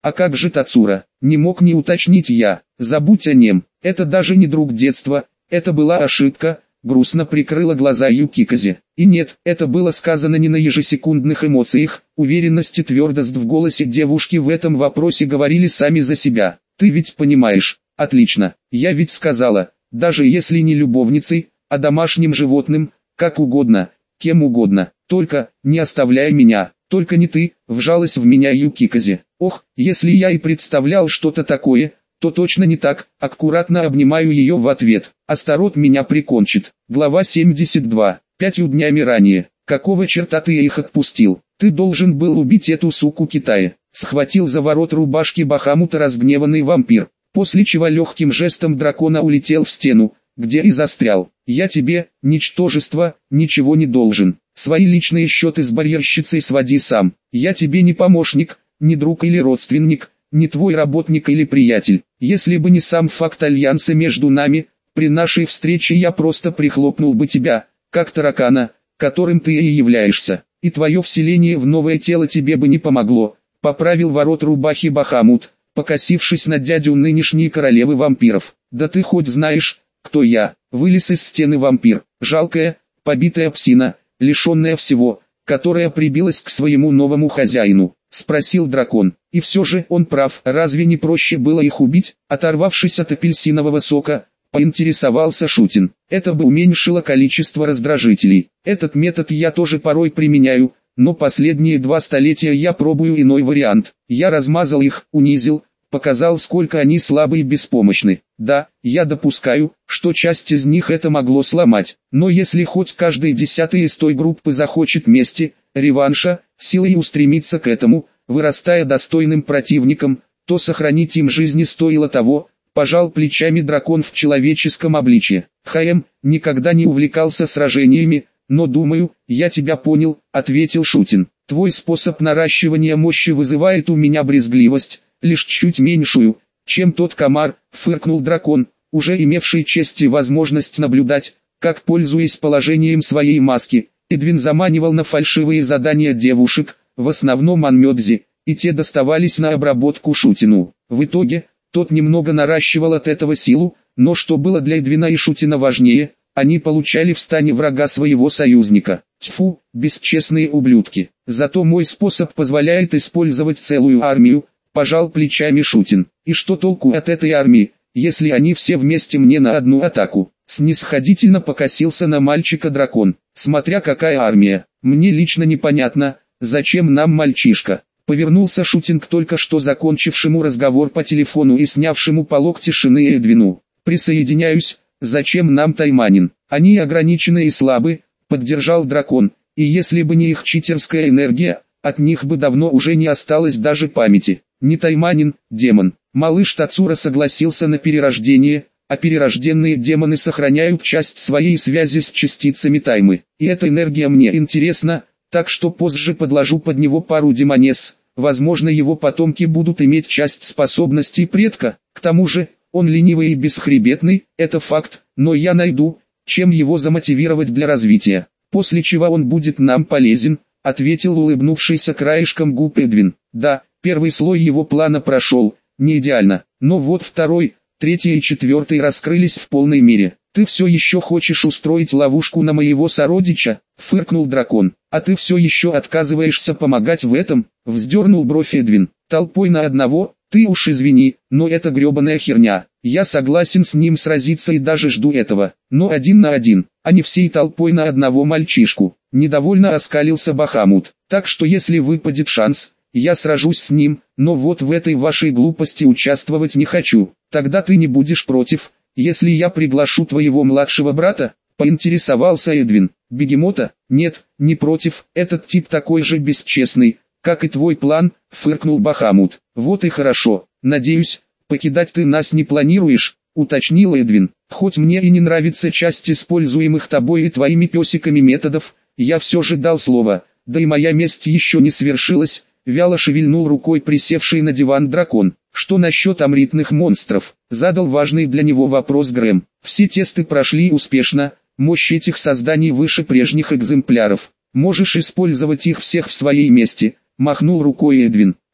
А как же Тацура? Не мог не уточнить я. Забудь о нем, это даже не друг детства, это была ошибка. Грустно прикрыла глаза Юкиказе. И нет, это было сказано не на ежесекундных эмоциях, уверенность и твердость в голосе девушки в этом вопросе говорили сами за себя. Ты ведь понимаешь? Отлично, я ведь сказала, даже если не любовницей, а домашним животным, как угодно, кем угодно, только не оставляй меня, только не ты, вжалась в меня Юкиказе. Ох, если я и представлял что-то такое, то точно не так, аккуратно обнимаю ее в ответ. Астарот меня прикончит. Глава 72. 5 днями ранее. Какого черта ты их отпустил? Ты должен был убить эту суку Китая. Схватил за ворот рубашки Бахамута разгневанный вампир, после чего легким жестом дракона улетел в стену, где и застрял. Я тебе, ничтожество, ничего не должен. Свои личные счеты с барьерщицей своди сам. Я тебе не помощник, не друг или родственник, не твой работник или приятель. Если бы не сам факт альянса между нами, при нашей встрече я просто прихлопнул бы тебя, как таракана, которым ты и являешься. И твое вселение в новое тело тебе бы не помогло. Поправил ворот рубахи Бахамут, покосившись на дядю нынешней королевы вампиров. Да ты хоть знаешь, кто я? Вылез из стены вампир, жалкая, побитая псина, лишенная всего, которая прибилась к своему новому хозяину. Спросил дракон. И все же он прав, разве не проще было их убить? Оторвавшись от апельсинового сока, поинтересовался Шутин. Это бы уменьшило количество раздражителей. Этот метод я тоже порой применяю, но последние 2 столетия я пробую иной вариант. Я размазал их, унизил, показал, сколько они слабы и беспомощны. Да, я допускаю, что часть из них это могло сломать, но если хоть каждый 10-й из той группы захочет мести, реванша, силой устремиться к этому, вырастая достойным противником, то сохранить им жизни стоило того. Пожал плечами дракон в человеческом обличье. ХМ, никогда не увлекался сражениями, но думаю, я тебя понял, ответил Шутин. Твой способ наращивания мощи вызывает у меня брезгливость, лишь чуть меньшую, чем тот комар, фыркнул дракон, уже имевший честь и возможность наблюдать, как, пользуясь положением своей маски, Эдвин заманивал на фальшивые задания девушек, в основном Анмёдзи, и те доставались на обработку Шутину. В итоге, тот немного наращивал от этого силу, но что было для Эдвина и Шутина важнее, они получали в стане врага своего союзника. Тьфу, бесчестные ублюдки. Зато мой способ позволяет использовать целую армию, пожал плечами Шутин. И что толку от этой армии, если они все вместе мне на одну атаку? Снисходительно покосился на мальчика дракон. Смотря какая армия, мне лично непонятно, зачем нам мальчишка. Повернулся Шутин к только что закончившему разговор по телефону и снявшему полог тишины Эдвину. Присоединяюсь, зачем нам тайманин? Они ограничены и слабы, поддержал дракон, и если бы не их читерская энергия, от них бы давно уже не осталось даже памяти. Не тайманин, демон. Малыш Тацура согласился на перерождение, а перерожденные демоны сохраняют часть своей связи с частицами таймы. И эта энергия мне интересна, так что позже подложу под него пару демонесс, возможно его потомки будут иметь часть способностей предка, к тому же, он ленивый и бесхребетный, это факт, но я найду, чем его замотивировать для развития, после чего он будет нам полезен, ответил улыбнувшийся краешком губ Эдвин. Да, первый слой его плана прошел, не идеально, но вот второй, третий и четвертый раскрылись в полной мере. «Ты все еще хочешь устроить ловушку на моего сородича?» — фыркнул дракон. «А ты все еще отказываешься помогать в этом?» — вздернул бровь Эдвин. «Толпой на одного? Ты уж извини, но это гребаная херня. Я согласен с ним сразиться и даже жду этого, но 1 на 1, а не всей толпой на одного мальчишку». Недовольно оскалился Бахамут. «Так что если выпадет шанс, я сражусь с ним, но вот в этой вашей глупости участвовать не хочу. Тогда ты не будешь против, если я приглашу твоего младшего брата?» — поинтересовался Эдвин. «Бегемота? Нет, не против, этот тип такой же бесчестный, как и твой план», — фыркнул Бахамут. «Вот и хорошо, надеюсь, покидать ты нас не планируешь», — уточнил Эдвин. «Хоть мне и не нравится часть используемых тобой и твоими песиками методов, я все же дал слово, да и моя месть еще не свершилась», — вяло шевельнул рукой присевший на диван дракон. «Что насчет амритных монстров?» — задал важный для него вопрос Грэм. «Все тесты прошли успешно, мощь этих созданий выше прежних экземпляров. Можешь использовать их всех в своей мести», — махнул рукой Эдвин.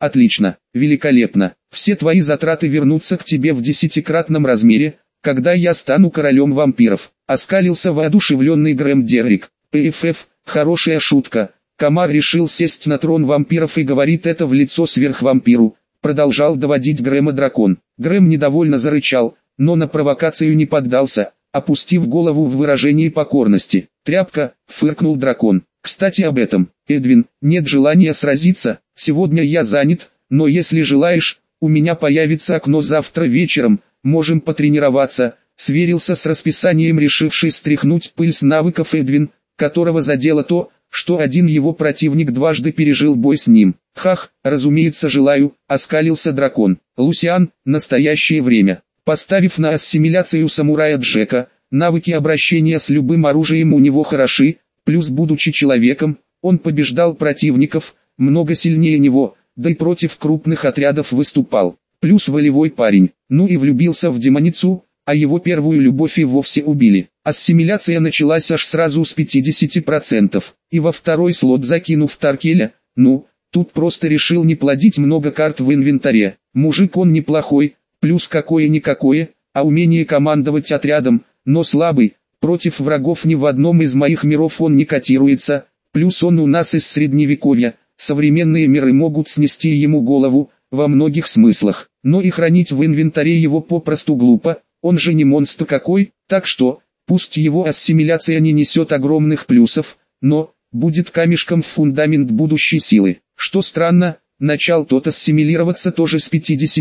Отлично, великолепно. Все твои затраты вернутся к тебе в 10-кратном размере, когда я стану королем вампиров. Оскалился воодушевленный Грэм Деррик. ПФФ, хорошая шутка. Комар решил сесть на трон вампиров и говорит это в лицо сверхвампиру. Продолжал доводить Грэма дракон. Грэм недовольно зарычал, но на провокацию не поддался, опустив голову в выражении покорности. «Тряпка», — фыркнул дракон. «Кстати об этом, Эдвин, нет желания сразиться, сегодня я занят, но если желаешь, у меня появится окно завтра вечером, можем потренироваться», — сверился с расписанием решивший стряхнуть пыль с навыков Эдвин, которого задело то, что один его противник дважды пережил бой с ним. «Хах, разумеется желаю», — оскалился дракон. «Лусиан, настоящее время». Поставив на ассимиляцию самурая Джека, навыки обращения с любым оружием у него хороши, плюс будучи человеком, он побеждал противников, много сильнее него, да и против крупных отрядов выступал. Плюс волевой парень, ну и влюбился в демоницу, а его первую любовь и вовсе убили. Ассимиляция началась аж сразу с 50%, и во второй слот закинув Таркеля, тут просто решил не плодить много карт в инвентаре. Мужик он неплохой, плюс какое-никакое, а умение командовать отрядом, но слабый, против врагов ни в одном из моих миров он не котируется, плюс он у нас из средневековья, современные миры могут снести ему голову, во многих смыслах, но и хранить в инвентаре его попросту глупо, он же не монстр какой, так что, пусть его ассимиляция не несет огромных плюсов, но, будет камешком в фундамент будущей силы. Что странно, начал тот ассимилироваться тоже с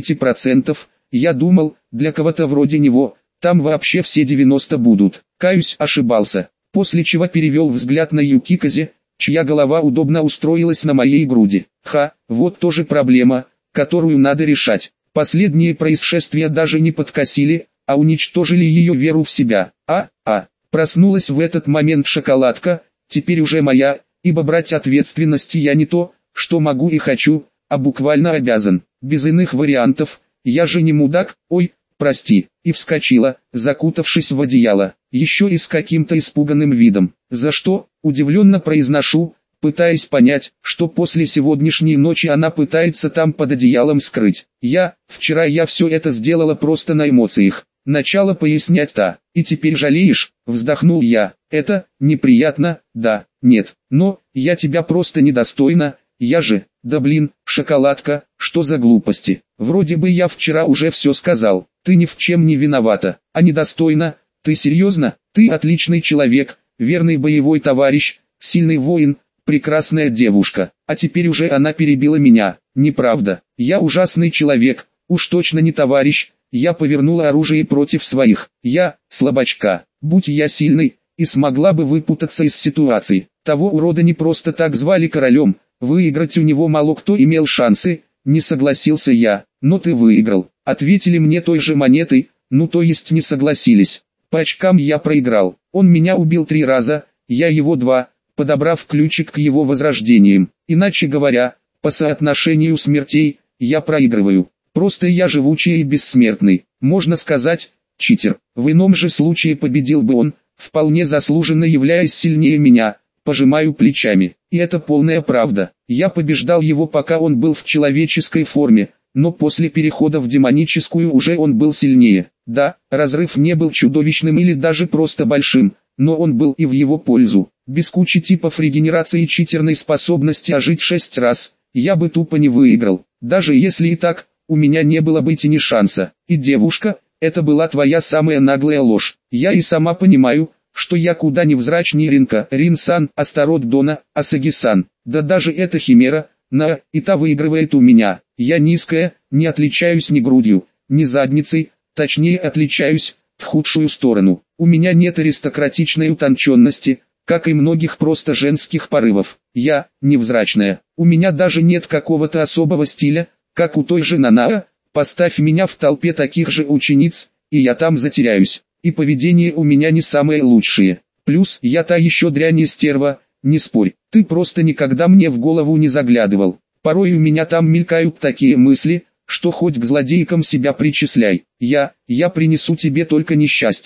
50%, я думал, для кого-то вроде него, там вообще все 90 будут. Каюсь, ошибался. После чего перевел взгляд на Юкиказе, чья голова удобно устроилась на моей груди. Вот тоже проблема, которую надо решать. Последние происшествия даже не подкосили, а уничтожили ее веру в себя. Проснулась в этот момент шоколадка, теперь уже моя, ибо брать ответственности я не то, что могу и хочу, а буквально обязан. Без иных вариантов, я же не мудак, ой, прости, и вскочила, закутавшись в одеяло, еще и с каким-то испуганным видом. За что, удивленно произношу, пытаясь понять, что после сегодняшней ночи она пытается там под одеялом скрыть. Вчера я все это сделала просто на эмоциях. Начала пояснять и теперь жалеешь, вздохнул я. Это, неприятно, да, нет, но, я тебя просто недостойна, я же, да блин, шоколадка, что за глупости. Вроде бы я вчера уже все сказал, ты ни в чем не виновата, а недостойна, ты серьезно, ты отличный человек, верный боевой товарищ, сильный воин, прекрасная девушка, а теперь уже она перебила меня, неправда, я ужасный человек, уж точно не товарищ, я повернула оружие против своих, я, слабачка, будь я сильный, и смогла бы выпутаться из ситуации, того урода не просто так звали королем, выиграть у него мало кто имел шансы, не согласился я, но ты выиграл, ответили мне той же монетой, то есть не согласились, по очкам я проиграл, он меня убил 3 раза, я его 2, подобрав ключик к его возрождениям, иначе говоря, по соотношению смертей, я проигрываю, просто я живучий и бессмертный, можно сказать, читер, в ином же случае победил бы он, вполне заслуженно являясь сильнее меня, пожимаю плечами, и это полная правда, я побеждал его пока он был в человеческой форме, но после перехода в демоническую уже он был сильнее, да, разрыв не был чудовищным или даже просто большим, но он был и в его пользу, без кучи типов регенерации и читерной способности ожить 6 раз, я бы тупо не выиграл, даже если и так, у меня не было бы и ни шанса, и девушка, это была твоя самая наглая ложь, я и сама понимаю, что я куда невзрачнее Рин-сан, Астарот Дона, Асаги-сан, да даже эта химера, и та выигрывает у меня, я низкая, не отличаюсь ни грудью, ни задницей, точнее отличаюсь, в худшую сторону, у меня нет аристократичной утонченности, как и многих просто женских порывов, я, невзрачная, у меня даже нет какого-то особого стиля, как у той же Нанаа, поставь меня в толпе таких же учениц, и я там затеряюсь. И поведение у меня не самое лучшее. Плюс я та еще дрянь и стерва, не спорь, ты просто никогда мне в голову не заглядывал. Порой у меня там мелькают такие мысли, что хоть к злодейкам себя причисляй. Я принесу тебе только несчастье.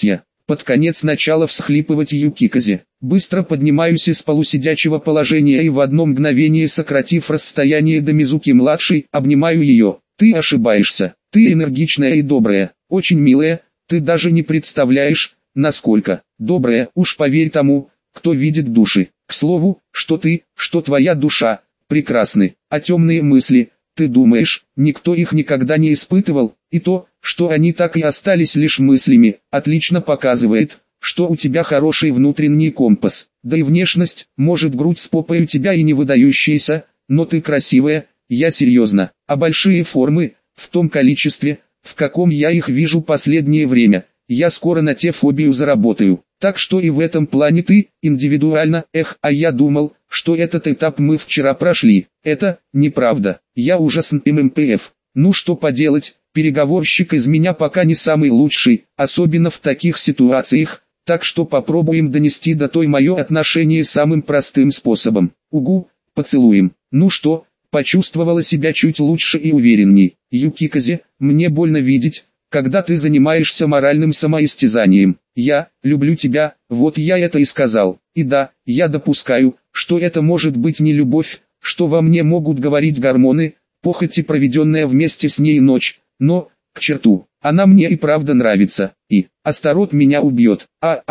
под конец начала всхлипывать Юкиказе. Быстро поднимаюсь из полусидячего положения и в одно мгновение, сократив расстояние до Мизуки-младшей, обнимаю ее. Ты ошибаешься. Ты энергичная и добрая, очень милая, ты даже не представляешь, насколько добрая, уж поверь тому, кто видит души. К слову, что твоя душа, прекрасны, а темные мысли, ты думаешь, никто их никогда не испытывал, и то, что они так и остались лишь мыслями, отлично показывает, что у тебя хороший внутренний компас. Да и внешность, может грудь с попой у тебя и не выдающаяся, но ты красивая, я серьезно, а большие формы, в том количестве, в каком я их вижу последнее время, я скоро на те фобию заработаю. Так что и в этом плане ты, индивидуально, а я думал, что этот этап мы вчера прошли. Это, неправда, я уже с ММПФ. Ну что поделать, переговорщик из меня пока не самый лучший, особенно в таких ситуациях, так что попробуем донести до той мое отношение самым простым способом. Угу, поцелуем. Ну что, почувствовала себя чуть лучше и уверенней. Юкиказе, мне больно видеть, когда ты занимаешься моральным самоистязанием. Я люблю тебя, вот я это и сказал. И да, я допускаю, что это может быть не любовь, что во мне могут говорить гормоны, похоть и проведенная вместе с ней ночь, но, к черту, она мне и правда нравится, и Астарот меня убьет.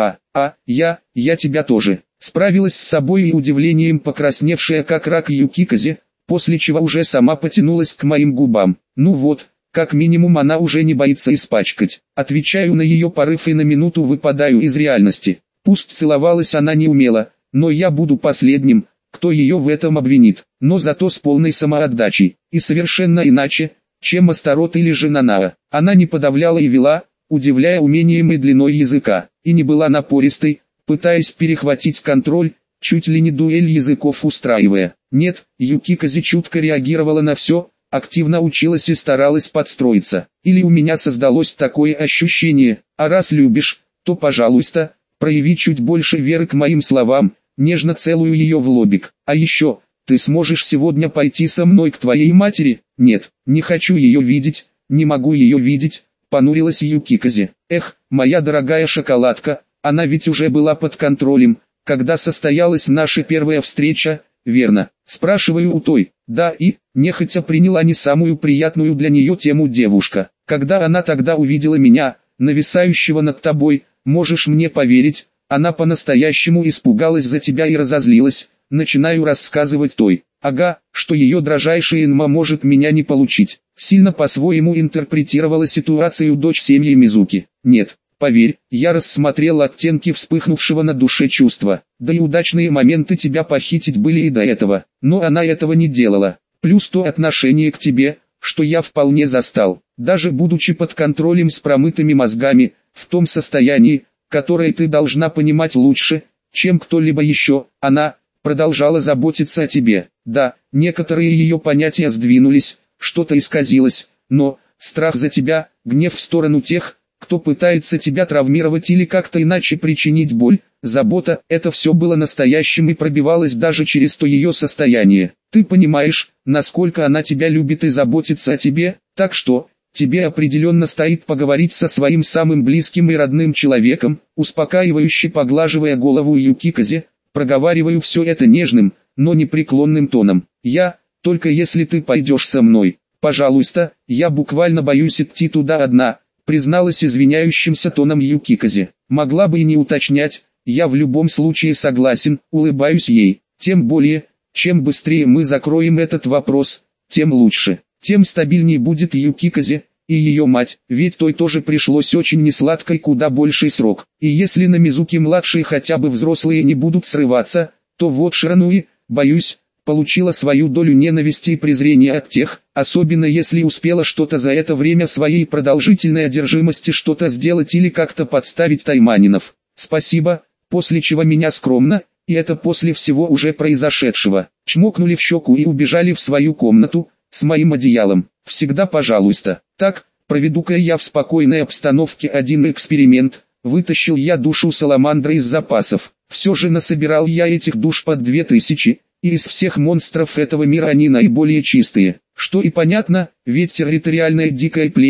Я тебя тоже. Справилась с собой и удивлением покрасневшая как рак Юкиказе, после чего уже сама потянулась к моим губам. Ну вот, как минимум она уже не боится испачкать. Отвечаю на ее порыв и на минуту выпадаю из реальности. Пусть целовалась она не умела, но я буду последним, кто ее в этом обвинит, но зато с полной самоотдачей, и совершенно иначе, чем Астарот или же Нанаа. Она не подавляла и вела, удивляя умением и длиной языка, и не была напористой, пытаясь перехватить контроль, чуть ли не дуэль языков устраивая. Нет, Юкиказе чутко реагировала на все, активно училась и старалась подстроиться. Или у меня создалось такое ощущение, а раз любишь, то пожалуйста, прояви чуть больше веры к моим словам, нежно целую ее в лобик. А еще, ты сможешь сегодня пойти со мной к твоей матери? Нет, не хочу ее видеть, не могу ее видеть, понурилась Юкиказе. Эх, моя дорогая шоколадка, она ведь уже была под контролем, когда состоялась наша первая встреча, верно? Спрашиваю у той. Да, и, нехотя приняла не самую приятную для нее тему девушка. Когда она тогда увидела меня, нависающего над тобой, можешь мне поверить, она по-настоящему испугалась за тебя и разозлилась. Начинаю рассказывать той. Ага, что ее дрожайшая Инма может меня не получить. Сильно по-своему интерпретировала ситуацию дочь семьи Мизуки. Нет, поверь, я рассмотрел оттенки вспыхнувшего на душе чувства. Да и удачные моменты тебя похитить были и до этого. Но она этого не делала. Плюс то отношение к тебе, что я вполне застал. Даже будучи под контролем с промытыми мозгами, в том состоянии, которое ты должна понимать лучше, чем кто-либо еще, она продолжала заботиться о тебе. Да, некоторые ее понятия сдвинулись, что-то исказилось, но страх за тебя, гнев в сторону тех, кто пытается тебя травмировать или как-то иначе причинить боль, забота, это все было настоящим и пробивалось даже через то ее состояние. Ты понимаешь, насколько она тебя любит и заботится о тебе, так что, тебе определенно стоит поговорить со своим самым близким и родным человеком, успокаивающе поглаживая голову Юкиказе, проговариваю все это нежным, но непреклонным тоном. Только если ты пойдешь со мной, пожалуйста, я буквально боюсь идти туда одна, призналась извиняющимся тоном Юкиказе. Могла бы и не уточнять, я в любом случае согласен, улыбаюсь ей. Тем более, чем быстрее мы закроем этот вопрос, тем лучше, тем стабильнее будет Юкиказе и ее мать, ведь той тоже пришлось очень несладко и куда больший срок. И если на Мизуки-младшие хотя бы взрослые не будут срываться, то вот Ширануи, боюсь, получила свою долю ненависти и презрения от тех, особенно если успела что-то за это время своей продолжительной одержимости что-то сделать или как-то подставить тайманинов. Спасибо, после чего меня скромно, и это после всего уже произошедшего, чмокнули в щеку и убежали в свою комнату, с моим одеялом. Всегда пожалуйста. Так, проведу-ка я в спокойной обстановке один эксперимент. Вытащил я душу саламандры из запасов. Все же насобирал я этих душ под 2000, и из всех монстров этого мира они наиболее чистые. Что и понятно, ведь территориальное дикое племя,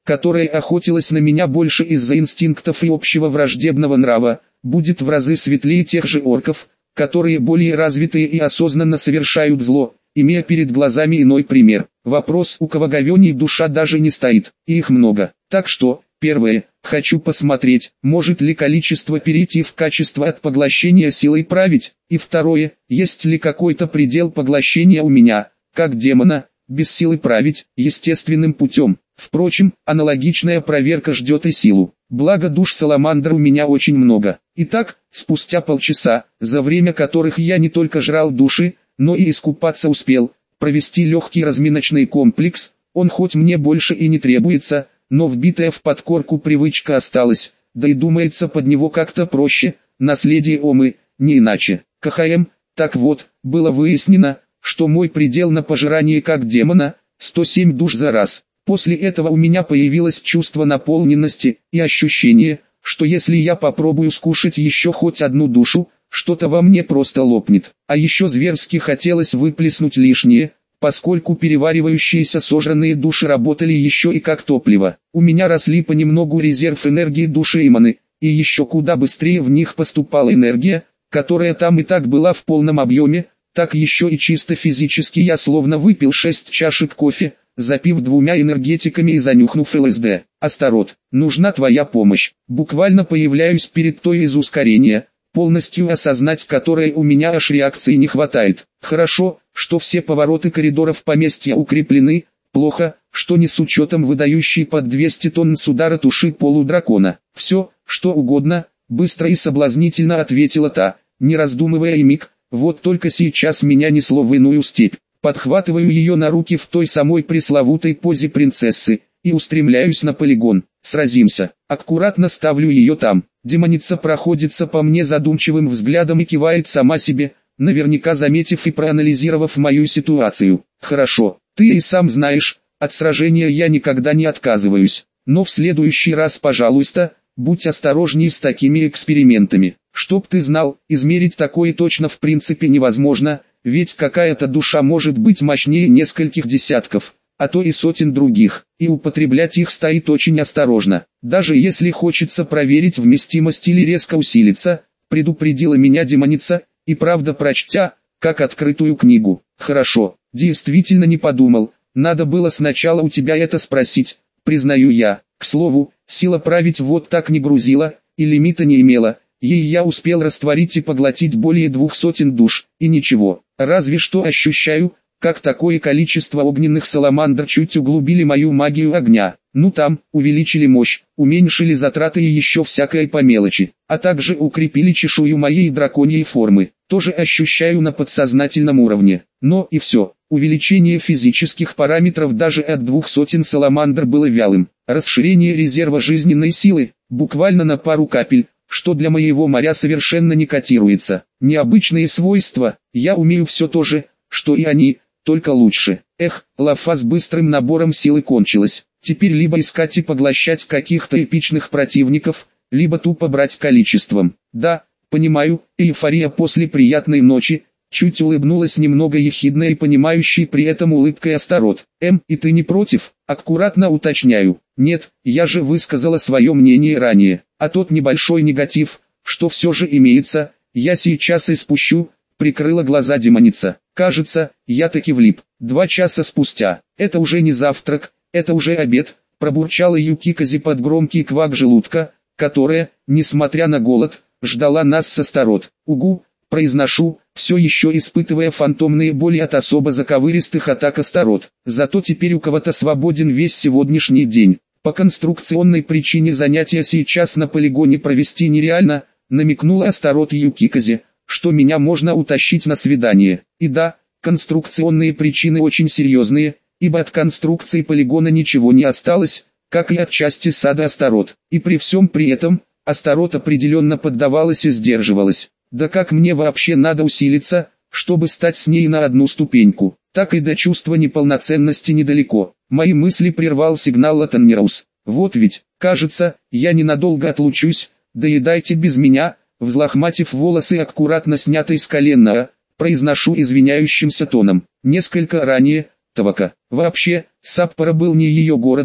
которая охотилась на меня больше из-за инстинктов и общего враждебного нрава, будет в разы светлее тех же орков, которые более развитые и осознанно совершают зло, имея перед глазами иной пример. Вопрос, у кого говёней душа, даже не стоит, и их много. Так что, первое, хочу посмотреть, может ли количество перейти в качество от поглощения силой править, и второе, есть ли какой-то предел поглощения у меня, как демона, без силы править, естественным путем. Впрочем, аналогичная проверка ждет и силу. Благо душ саламандр у меня очень много. Итак, спустя полчаса, за время которых я не только жрал души, но и искупаться успел, провести легкий разминочный комплекс, он хоть мне больше и не требуется, но вбитая в подкорку привычка осталась, да и думается под него как-то проще, наследие Омы, не иначе. КХМ, так вот, было выяснено, что мой предел на пожирание как демона, 107 душ за раз. После этого у меня появилось чувство наполненности и ощущение, что если я попробую скушать еще хоть одну душу, что-то во мне просто лопнет. А еще зверски хотелось выплеснуть лишнее, поскольку переваривающиеся сожранные души работали еще и как топливо. У меня росли понемногу резерв энергии души и маны, и еще куда быстрее в них поступала энергия, которая там и так была в полном объеме, так еще и чисто физически я словно выпил 6 чашек кофе, запив 2 энергетиками и занюхнув ЛСД. Астарот, нужна твоя помощь. Буквально появляюсь перед той из ускорения, полностью осознать которое у меня аж реакции не хватает. Хорошо, что все повороты коридоров поместья укреплены, плохо, что не с учетом выдающей под 200 тонн с удара туши полудракона. Все, что угодно, быстро и соблазнительно ответила та, не раздумывая и миг, вот только сейчас меня несло в иную степь. Подхватываю ее на руки в той самой пресловутой позе принцессы и устремляюсь на полигон. Сразимся. Аккуратно ставлю ее там. Демоница проходится по мне задумчивым взглядом и кивает сама себе, наверняка заметив и проанализировав мою ситуацию. Хорошо, ты и сам знаешь, от сражения я никогда не отказываюсь. Но в следующий раз, пожалуйста, будь осторожней с такими экспериментами. Чтоб ты знал, измерить такое точно в принципе невозможно, ведь какая-то душа может быть мощнее нескольких десятков, а то и сотен других, и употреблять их стоит очень осторожно. Даже если хочется проверить вместимость или резко усилиться, предупредила меня демоница, и правда прочтя, как открытую книгу. Хорошо, действительно не подумал, надо было сначала у тебя это спросить, признаю я. К слову, сила править вот так не грузила, и лимита не имела. Ей я успел растворить и поглотить более 200 душ, и ничего, разве что ощущаю, как такое количество огненных саламандр чуть углубили мою магию огня. Ну там, увеличили мощь, уменьшили затраты и еще всякое по мелочи, а также укрепили чешую моей драконьей формы, тоже ощущаю на подсознательном уровне. Но и все, увеличение физических параметров даже от 200 саламандр было вялым, расширение резерва жизненной силы, буквально на пару капель, что для моего моря совершенно не котируется. Необычные свойства, я умею все то же, что и они, только лучше. Эх, лафа с быстрым набором силы кончилась. Теперь либо искать и поглощать каких-то эпичных противников, либо тупо брать количеством. Да, понимаю, эйфория после приятной ночи, чуть улыбнулась немного ехидной и понимающей при этом улыбкой Астарот. И ты не против? Аккуратно уточняю. Нет, я же высказала свое мнение ранее, а тот небольшой негатив, что все же имеется, я сейчас и спущу, прикрыла глаза демоница. Кажется, я таки влип. 2 часа спустя. Это уже не завтрак, это уже обед, пробурчала Юкикази под громкий квак желудка, которая, несмотря на голод, ждала нас с Астарот. Угу, произношу, все еще испытывая фантомные боли от особо заковыристых атак Астарот. Зато теперь у кого-то свободен весь сегодняшний день. По конструкционной причине занятия сейчас на полигоне провести нереально, намекнула Астарот Юкикази, что меня можно утащить на свидание. И да, конструкционные причины очень серьезные, ибо от конструкции полигона ничего не осталось, как и от части сада Астарот. И при всем при этом, Астарот определенно поддавалась и сдерживалась. Да как мне вообще надо усилиться, чтобы стать с ней на одну ступеньку, так и до чувства неполноценности недалеко. Мои мысли прервал сигнал Латаннераус. Вот ведь, кажется, я ненадолго отлучусь, доедайте без меня, взлохматив волосы аккуратно снятой с колена, произношу извиняющимся тоном. Несколько ранее, Тавака. Вообще, Саппоро был не ее городом,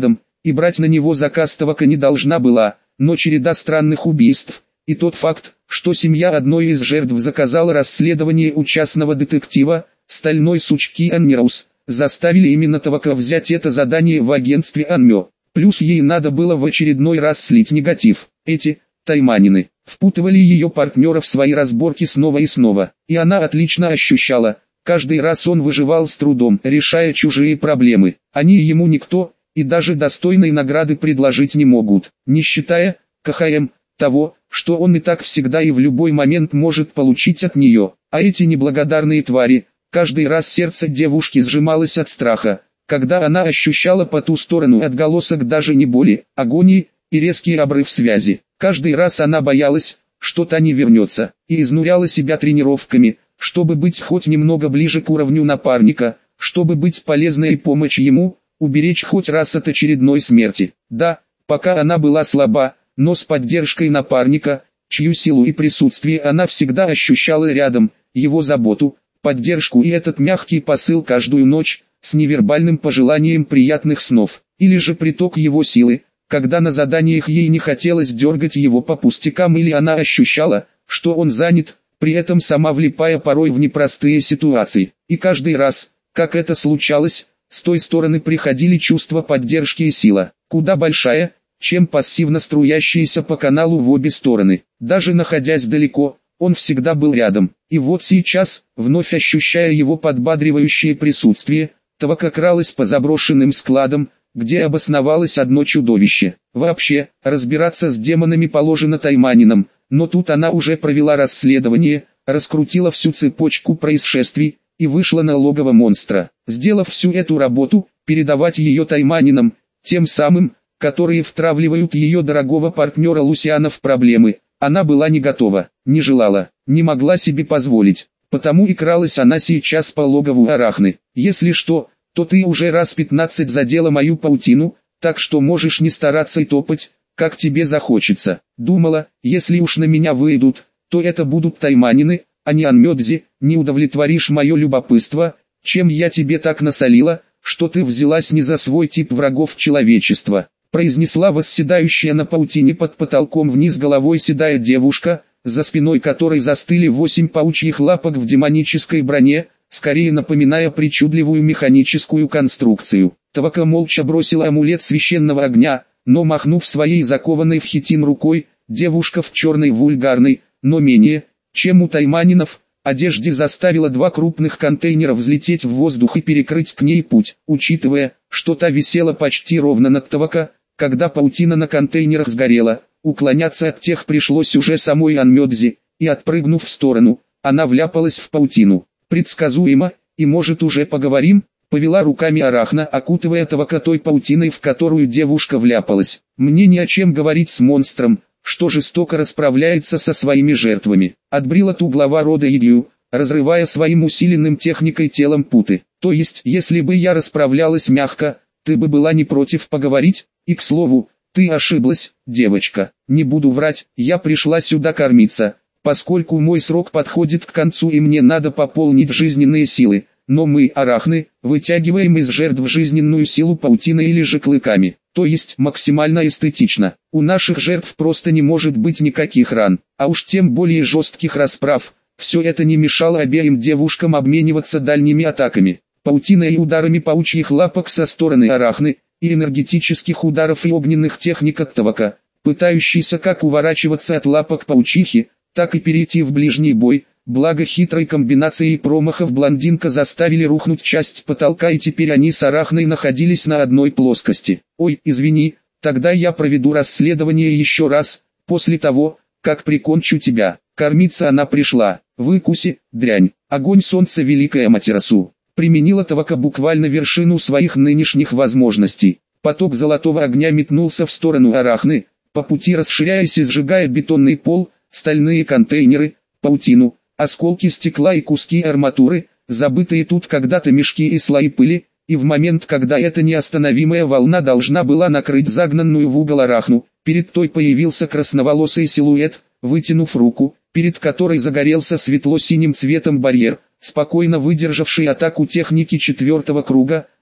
и брать на него заказ Тавака не должна была, но череда странных убийств, и тот факт, что семья одной из жертв заказала расследование у частного детектива, стальной сучки Аннираус, заставили именно Тавака взять это задание в агентстве Анмё. Плюс ей надо было в очередной раз слить негатив. Эти тайманины впутывали ее партнера в свои разборки снова и снова, и она отлично ощущала, каждый раз он выживал с трудом, решая чужие проблемы. Они ему никто, и даже достойной награды предложить не могут, не считая, КХМ, того, что он и так всегда и в любой момент может получить от нее. А эти неблагодарные твари, каждый раз сердце девушки сжималось от страха, когда она ощущала по ту сторону отголосок даже не боли, агонии и резкий обрыв связи. Каждый раз она боялась, что та не вернется, и изнуряла себя тренировками, чтобы быть хоть немного ближе к уровню напарника, чтобы быть полезной и помочь ему, уберечь хоть раз от очередной смерти. Да, пока она была слаба, но с поддержкой напарника, чью силу и присутствие она всегда ощущала рядом, его заботу, поддержку и этот мягкий посыл каждую ночь, с невербальным пожеланием приятных снов, или же приток его силы, когда на заданиях ей не хотелось дергать его по пустякам или она ощущала, что он занят, при этом сама влипая порой в непростые ситуации. И каждый раз, как это случалось, с той стороны приходили чувства поддержки и сила, куда большая, чем пассивно струящиеся по каналу в обе стороны. Даже находясь далеко, он всегда был рядом, и вот сейчас, вновь ощущая его подбадривающее присутствие, Тавака кралась по заброшенным складам, где обосновалось одно чудовище. Вообще, разбираться с демонами положено тайманинам, но тут она уже провела расследование, раскрутила всю цепочку происшествий, и вышла на логово монстра. Сделав всю эту работу, передавать ее тайманинам, тем самым, которые втравливают ее дорогого партнера Лусиана в проблемы, она была не готова, не желала, не могла себе позволить. Потому и кралась она сейчас по логову Арахны. Если что, то ты уже раз 15 задела мою паутину, так что можешь не стараться и топать, как тебе захочется. Думала, если уж на меня выйдут, то это будут тайманины, а не Анмёдзи. Не удовлетворишь мое любопытство, чем я тебе так насолила, что ты взялась не за свой тип врагов человечества, произнесла восседающая на паутине под потолком вниз головой седая девушка, за спиной которой застыли 8 паучьих лапок в демонической броне, скорее напоминая причудливую механическую конструкцию. Тавака молча бросила амулет священного огня, но махнув своей закованной в хитин рукой, девушка в черной вульгарной, но менее, чем у тайманинов, одежде заставила 2 крупных контейнера взлететь в воздух и перекрыть к ней путь. Учитывая, что та висела почти ровно над Тавака, когда паутина на контейнерах сгорела, уклоняться от тех пришлось уже самой Анмёдзи, и отпрыгнув в сторону, она вляпалась в паутину. Предсказуемо, и может уже поговорим, повела руками Арахна, окутывая Тавака той паутиной, в которую девушка вляпалась. Мне не о чем говорить с монстром, что жестоко расправляется со своими жертвами. Отбрила ту глава рода Игью, разрывая своим усиленным техникой телом путы. То есть, если бы я расправлялась мягко, ты бы была не против поговорить? И к слову, ты ошиблась, девочка. Не буду врать, я пришла сюда кормиться, поскольку мой срок подходит к концу и мне надо пополнить жизненные силы. Но мы, арахны, вытягиваем из жертв жизненную силу паутиной или же клыками, то есть максимально эстетично. У наших жертв просто не может быть никаких ран, а уж тем более жестких расправ. Все это не мешало обеим девушкам обмениваться дальними атаками, паутиной и ударами паучьих лапок со стороны арахны, и энергетических ударов и огненных техник от Тавака, пытающийся как уворачиваться от лапок паучихи, так и перейти в ближний бой. Благо хитрой комбинацией промахов блондинка заставили рухнуть часть потолка, и теперь они с Арахной находились на одной плоскости. Ой, извини, тогда я проведу расследование еще раз, после того, как прикончу тебя. Кормиться она пришла. Выкуси, дрянь. Огонь солнца великая Матерасу. Применила Тавака буквально вершину своих нынешних возможностей. Поток золотого огня метнулся в сторону Арахны, по пути расширяясь и сжигая бетонный пол, стальные контейнеры, паутину, осколки стекла и куски арматуры, забытые тут когда-то мешки и слои пыли, и в момент, когда эта неостановимая волна должна была накрыть загнанную в угол Арахну, перед той появился красноволосый силуэт, вытянув руку, перед которой загорелся светло-синим цветом барьер, спокойно выдержавший атаку техники 4-го круга,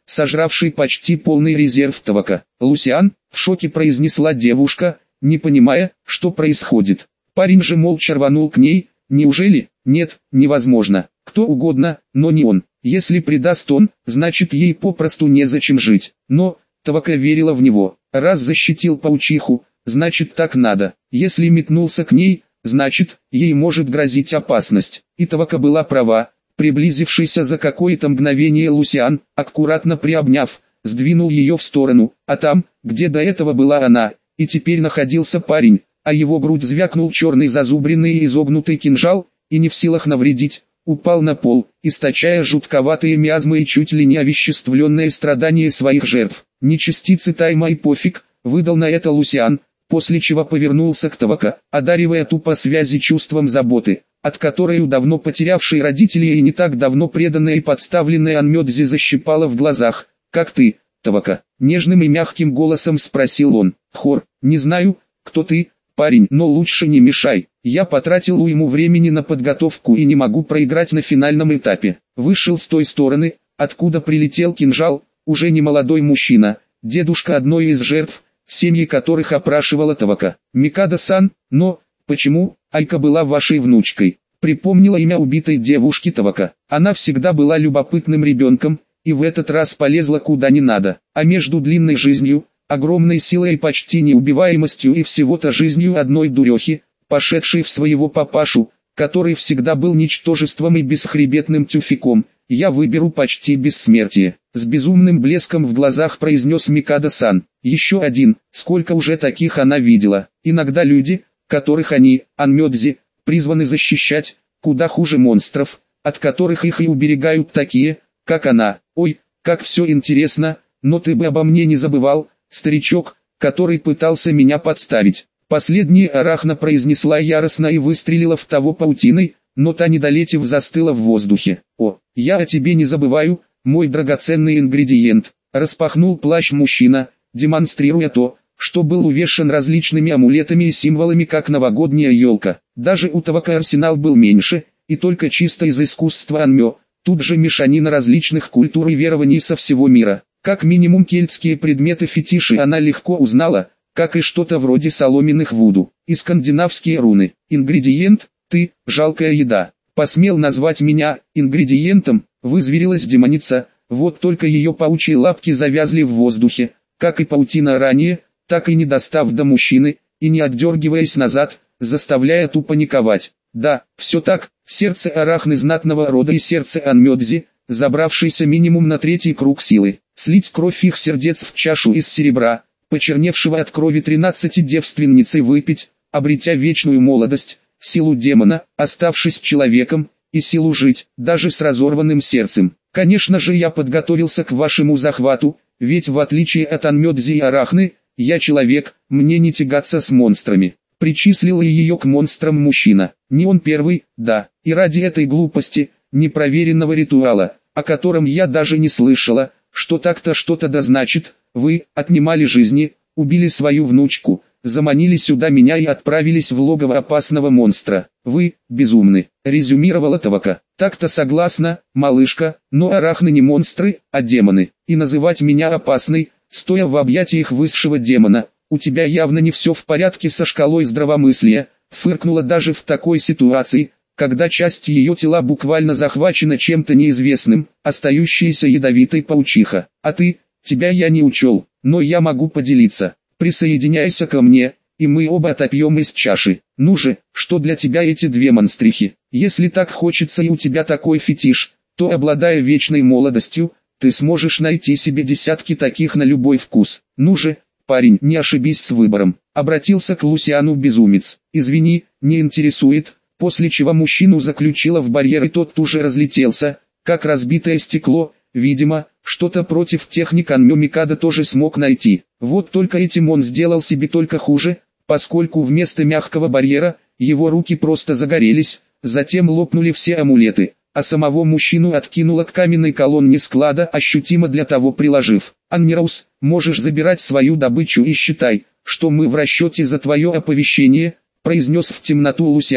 сожравший почти полный резерв Тавака. «Лусиан», — в шоке произнесла девушка, не понимая, что происходит. Парень же молча рванул к ней. «Неужели?» «Нет, невозможно. Кто угодно, но не он. Если предаст он, значит ей попросту незачем жить». Но Тавака верила в него. Раз защитил паучиху, значит так надо. Если метнулся к ней, значит, ей может грозить опасность. И Тавака была права. Приблизившийся за какое-то мгновение Лусиан, аккуратно приобняв, сдвинул ее в сторону, а там, где до этого была она, и теперь находился парень, а его грудь звякнул черный зазубренный и изогнутый кинжал, и не в силах навредить, упал на пол, источая жутковатые миазмы и чуть ли не овеществленные страдания своих жертв. «Не частицы тайма и пофиг», — выдал на это Лусиан, после чего повернулся к Тавака, одаривая ту по связи чувством заботы, от которой у давно потерявшей родителей и не так давно преданной и подставленной Анмёдзи защипала в глазах. «Как ты, Тавака?» — нежным и мягким голосом спросил он. «Хор, не знаю, кто ты, парень, но лучше не мешай. Я потратил уйму времени на подготовку и не могу проиграть на финальном этапе». Вышел с той стороны, откуда прилетел кинжал, уже не молодой мужчина, дедушка одной из жертв, семьи которых опрашивала Тавака. «Микадо-сан, но почему Айка была вашей внучкой?» Припомнила имя убитой девушки Тавака. Она всегда была любопытным ребенком, и в этот раз полезла куда не надо. А между длинной жизнью, огромной силой и почти неубиваемостью и всего-то жизнью одной дурехи, пошедшей в своего папашу, который всегда был ничтожеством и бесхребетным тюфяком, я выберу почти бессмертие. С безумным блеском в глазах произнес Микадо-сан. Еще один, сколько уже таких она видела. Иногда люди, которых они, Анмёдзи, призваны защищать, куда хуже монстров, от которых их и уберегают такие, как она. «Ой, как все интересно, но ты бы обо мне не забывал, старичок, который пытался меня подставить». Последняя Арахна произнесла яростно и выстрелила в того паутиной, но та, не долетев, застыла в воздухе. «О, я о тебе не забываю, мой драгоценный ингредиент», — распахнул плащ мужчина, демонстрируя то, что был увешан различными амулетами и символами, как новогодняя елка. Даже у Тавака арсенал был меньше, и только чисто из искусства Анмё, тут же мешанина различных культур и верований со всего мира. Как минимум кельтские предметы-фетиши она легко узнала, как и что-то вроде соломенных вуду, и скандинавские руны. «Ингредиент, ты, жалкая еда, посмел назвать меня ингредиентом», — вызверилась демоница, вот только ее паучьи лапки завязли в воздухе, как и паутина ранее, так и не достав до мужчины, и не отдергиваясь назад, заставляя ту паниковать. Да, все так, сердце Арахны знатного рода и сердце Анмёдзи, забравшийся минимум на третий круг силы, слить кровь их сердец в чашу из серебра, почерневшего от крови 13 девственниц и выпить, обретя вечную молодость, силу демона, оставшись человеком, и силу жить, даже с разорванным сердцем. Конечно же, я подготовился к вашему захвату, ведь в отличие от Анмёдзи и Арахны, я человек, мне не тягаться с монстрами. Причислил ее к монстрам мужчина. Не он первый, да, и ради этой глупости, непроверенного ритуала, о котором я даже не слышала, что так-то что-то да значит, вы отнимали жизни, убили свою внучку, заманили сюда меня и отправились в логово опасного монстра. Вы безумны, резюмировала Тавака. Так-то согласна, малышка, но Арахны не монстры, а демоны, и называть меня опасной, стоя в объятиях высшего демона, у тебя явно не все в порядке со шкалой здравомыслия, фыркнула даже в такой ситуации, когда часть ее тела буквально захвачена чем-то неизвестным, остающаяся ядовитой паучиха. А ты, тебя я не учел, но я могу поделиться. Присоединяйся ко мне, и мы оба отопьем из чаши. Ну же, что для тебя эти две монстрихи? Если так хочется и у тебя такой фетиш, то, обладая вечной молодостью, ты сможешь найти себе десятки таких на любой вкус. Ну же, парень, не ошибись с выбором. Обратился к Лусиану безумец. Извини, не интересует. После чего мужчину заключила в барьер, и тот тут же разлетелся, как разбитое стекло. Видимо, что-то против техник Анмё Микадо тоже смог найти. Вот только этим он сделал себе только хуже, поскольку вместо мягкого барьера, его руки просто загорелись, затем лопнули все амулеты, а самого мужчину откинуло к каменной колонне склада, ощутимо для того приложив. «Аннираус, можешь забирать свою добычу и считай, что мы в расчете за твое оповещение», произнес в темноту Лусиан,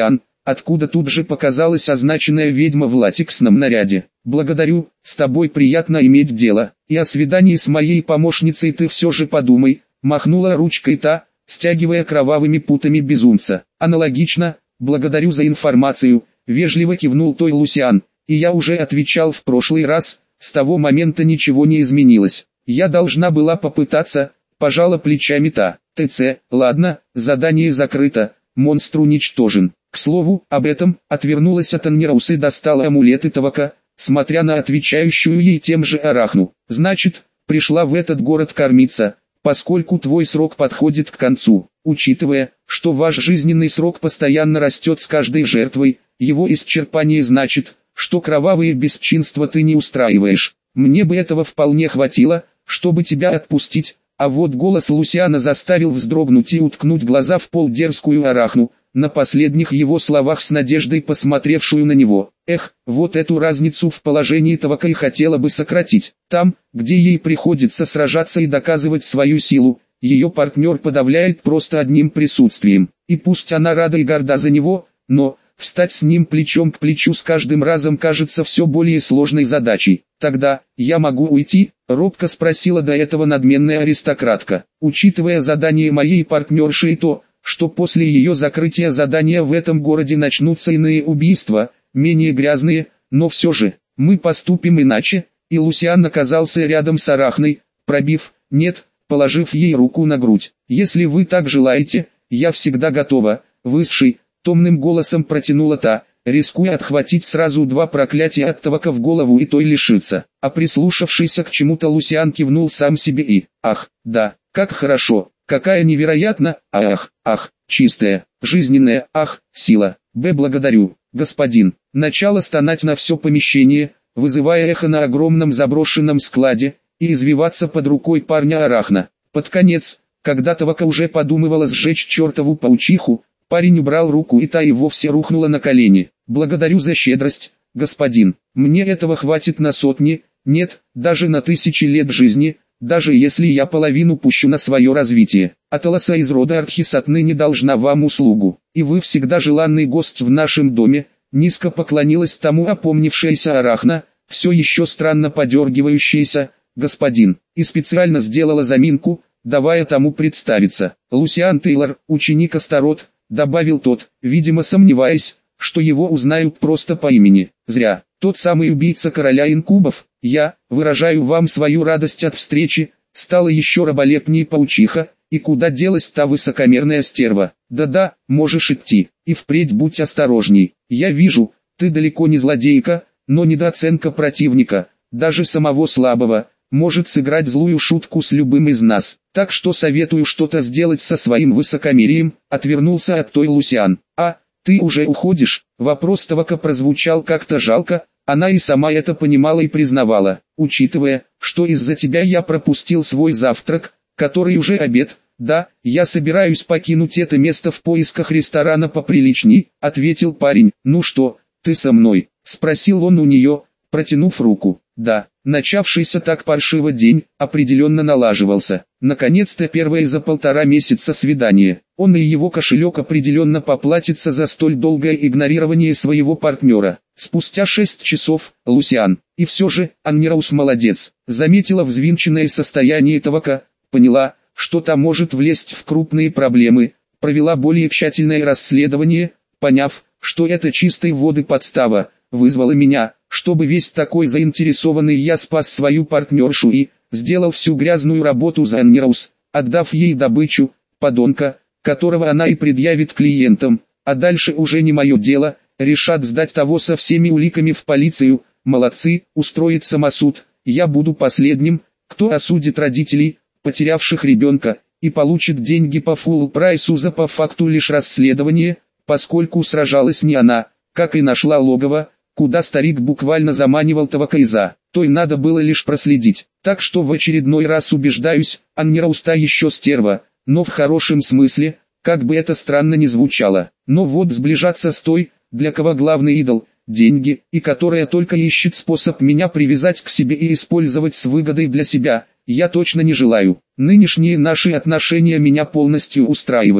откуда тут же показалась означенная ведьма в латексном наряде. «Благодарю, с тобой приятно иметь дело, и о свидании с моей помощницей ты все же подумай», махнула ручкой та, стягивая кровавыми путами безумца. «Аналогично, благодарю за информацию», вежливо кивнул той Лусиан, «и я уже отвечал в прошлый раз, с того момента ничего не изменилось. Я должна была попытаться», пожала плечами та. «ТЦ, ладно, задание закрыто, монстр уничтожен». К слову, об этом, отвернулась от Аннераус и достала амулеты Тавака, смотря на отвечающую ей тем же Арахну. «Значит, пришла в этот город кормиться, поскольку твой срок подходит к концу. Учитывая, что ваш жизненный срок постоянно растет с каждой жертвой, его исчерпание значит, что кровавые бесчинства ты не устраиваешь. Мне бы этого вполне хватило, чтобы тебя отпустить». А вот голос Лусиана заставил вздрогнуть и уткнуть глаза в пол дерзкую Арахну, на последних его словах с надеждой посмотревшую на него. Эх, вот эту разницу в положении Тавака и хотела бы сократить. Там, где ей приходится сражаться и доказывать свою силу, ее партнер подавляет просто одним присутствием. И пусть она рада и горда за него, но встать с ним плечом к плечу с каждым разом кажется все более сложной задачей. «Тогда, я могу уйти?» — робко спросила до этого надменная аристократка. «Учитывая задание моей партнерши и то, что после ее закрытия задания в этом городе начнутся иные убийства, менее грязные, но все же, мы поступим иначе», и Лусиан оказался рядом с Арахной, пробив «нет», положив ей руку на грудь. «Если вы так желаете, я всегда готова», высший, томным голосом протянула та, рискуя отхватить сразу два проклятия от Тавака в голову и той лишиться. А прислушавшийся к чему-то Лусиан кивнул сам себе и «ах, да, как хорошо, какая невероятно, ах, чистая, жизненная, сила, благодарю, господин». Начало стонать на все помещение, вызывая эхо на огромном заброшенном складе, и извиваться под рукой парня Арахна. Под конец, когда Тавака уже подумывала сжечь чертову паучиху, парень убрал руку и та и вовсе рухнула на колени. «Благодарю за щедрость, господин. Мне этого хватит на сотни, нет, даже на 1000 лет жизни, даже если я половину пущу на свое развитие. Аталаса из рода Архис отныне должна вам услугу, и вы всегда желанный гость в нашем доме», низко поклонилась тому опомнившаяся Арахна, все еще странно подергивающаяся, «господин», и специально сделала заминку, давая тому представиться. «Лусиан Тейлор, ученик Астарот», добавил тот, видимо сомневаясь, что его узнают просто по имени. «Зря. Тот самый убийца короля инкубов. Я выражаю вам свою радость от встречи», стала еще раболепнее паучиха, «и куда делась та высокомерная стерва? Да-да, можешь идти, и впредь будь осторожней. Я вижу, ты далеко не злодейка, но недооценка противника, даже самого слабого, может сыграть злую шутку с любым из нас. Так что советую что-то сделать со своим высокомерием», отвернулся от той Лусиан. «А, ты уже уходишь?» Вопрос Тавака прозвучал как-то жалко, она и сама это понимала и признавала. «Учитывая, что из-за тебя я пропустил свой завтрак, который уже обед, да, я собираюсь покинуть это место в поисках ресторана поприличней», ответил парень. «Ну что, ты со мной?» спросил он у нее, протянув руку. Да, начавшийся так паршиво день, определенно налаживался. Наконец-то первое за 1,5 месяца свидание. Он и его кошелек определенно поплатится за столь долгое игнорирование своего партнера. Спустя 6 часов, Лусиан. И все же, Аннераус молодец. Заметила взвинченное состояние Тавака, поняла, что та может влезть в крупные проблемы, провела более тщательное расследование, поняв, что это чистой воды подстава, вызвала меня, чтобы весь такой заинтересованный я спас свою партнершу и сделал всю грязную работу за Аннераус, отдав ей добычу, подонка, которого она и предъявит клиентам, а дальше уже не мое дело, решат сдать того со всеми уликами в полицию. Молодцы, устроит самосуд, я буду последним, кто осудит родителей, потерявших ребенка, и получит деньги по фулл прайсу за по факту лишь расследование, поскольку сражалась не она, как и нашла логово, куда старик буквально заманивал Тавака из-за, то и надо было лишь проследить. Так что в очередной раз убеждаюсь, Аннераус та еще стерва, но в хорошем смысле, как бы это странно ни звучало. Но вот сближаться с той, для кого главный идол – деньги, и которая только ищет способ меня привязать к себе и использовать с выгодой для себя, я точно не желаю. Нынешние наши отношения меня полностью устраивают.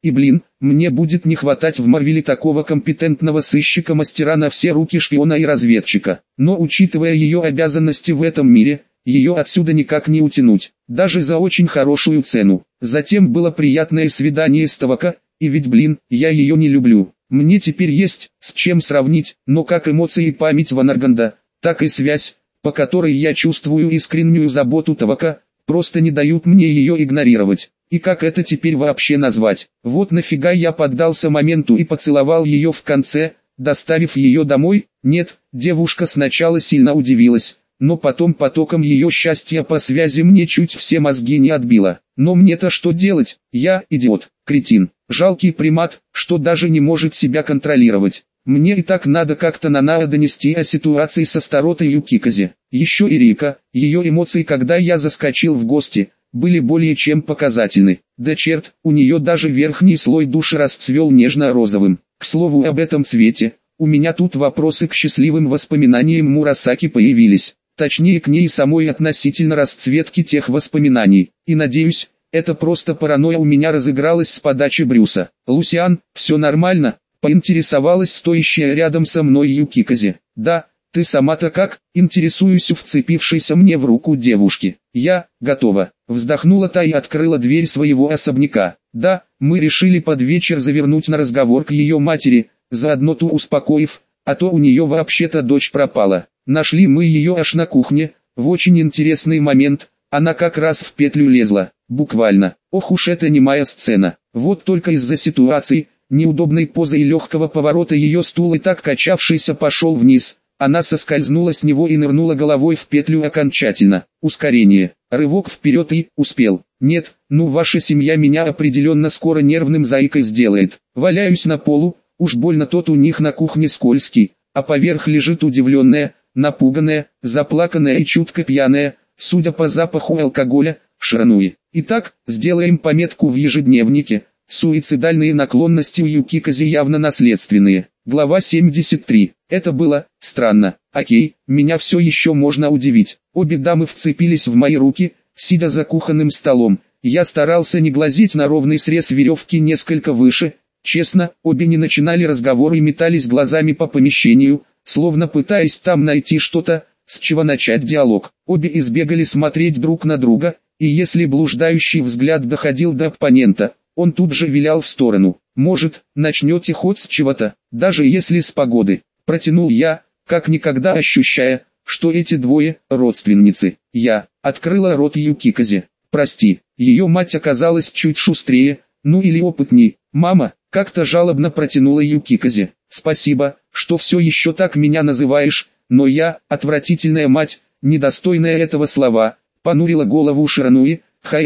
И блин, мне будет не хватать в Марвеле такого компетентного сыщика-мастера на все руки шпиона и разведчика. Но учитывая ее обязанности в этом мире, ее отсюда никак не утянуть, даже за очень хорошую цену. Затем было приятное свидание с Тавака, и ведь блин, я ее не люблю. Мне теперь есть с чем сравнить, но как эмоции и память Ванарганда, так и связь, по которой я чувствую искреннюю заботу Тавака, просто не дают мне ее игнорировать. И как это теперь вообще назвать? Вот нафига я поддался моменту и поцеловал ее в конце, доставив ее домой? Нет, девушка сначала сильно удивилась, но потом потоком ее счастья по связи мне чуть все мозги не отбило. Но мне-то что делать? Я идиот, кретин, жалкий примат, что даже не может себя контролировать. Мне и так надо как-то на Нао донести о ситуации со Старотой Юкиказе. Еще и Рика, ее эмоции, когда я заскочил в гости, были более чем показательны. Да черт, у нее даже верхний слой души расцвел нежно-розовым. К слову об этом цвете, у меня тут вопросы к счастливым воспоминаниям Мурасаки появились. Точнее к ней самой относительно расцветки тех воспоминаний. И надеюсь, это просто паранойя у меня разыгралась с подачи Брюса. «Лусиан, все нормально?» — поинтересовалась стоящая рядом со мной Юкиказе. «Да, ты сама-то как?» — интересуюсь у вцепившейся мне в руку девушки. «Я готова», — вздохнула та и открыла дверь своего особняка. «Да, мы решили под вечер завернуть на разговор к ее матери, заодно ту успокоив, а то у нее вообще-то дочь пропала. Нашли мы ее аж на кухне, в очень интересный момент, она как раз в петлю лезла, буквально. Ох уж это немая сцена. Вот только из-за ситуации, неудобной позы и легкого поворота ее стул и так качавшийся пошел вниз, она соскользнула с него и нырнула головой в петлю окончательно. Ускорение, рывок вперед и успел. Нет, ну ваша семья меня определенно скоро нервным заикой сделает. Валяюсь на полу, уж больно тот у них на кухне скользкий, а поверх лежит удивленная, напуганная, заплаканная и чутко пьяная, судя по запаху алкоголя, Ширануи. Итак, сделаем пометку в ежедневнике. Суицидальные наклонности у Юкиказе явно наследственные. Глава 73. Это было странно. Окей, меня все еще можно удивить. Обе дамы вцепились в мои руки, сидя за кухонным столом. Я старался не глазеть на ровный срез веревки несколько выше. Честно, обе не начинали разговор и метались глазами по помещению, словно пытаясь там найти что-то, с чего начать диалог. Обе избегали смотреть друг на друга, и если блуждающий взгляд доходил до оппонента, он тут же вилял в сторону. «Может, начнете хоть с чего-то, даже если с погоды», — протянул я, как никогда ощущая, что эти двое — родственницы. Я открыла рот Юкиказе. «Прости, ее мать оказалась чуть шустрее, ну или опытней. Мама», — как-то жалобно протянула Юкиказе. «Спасибо, что все еще так меня называешь, но я, отвратительная мать, недостойная этого слова», — понурила голову Ширануи.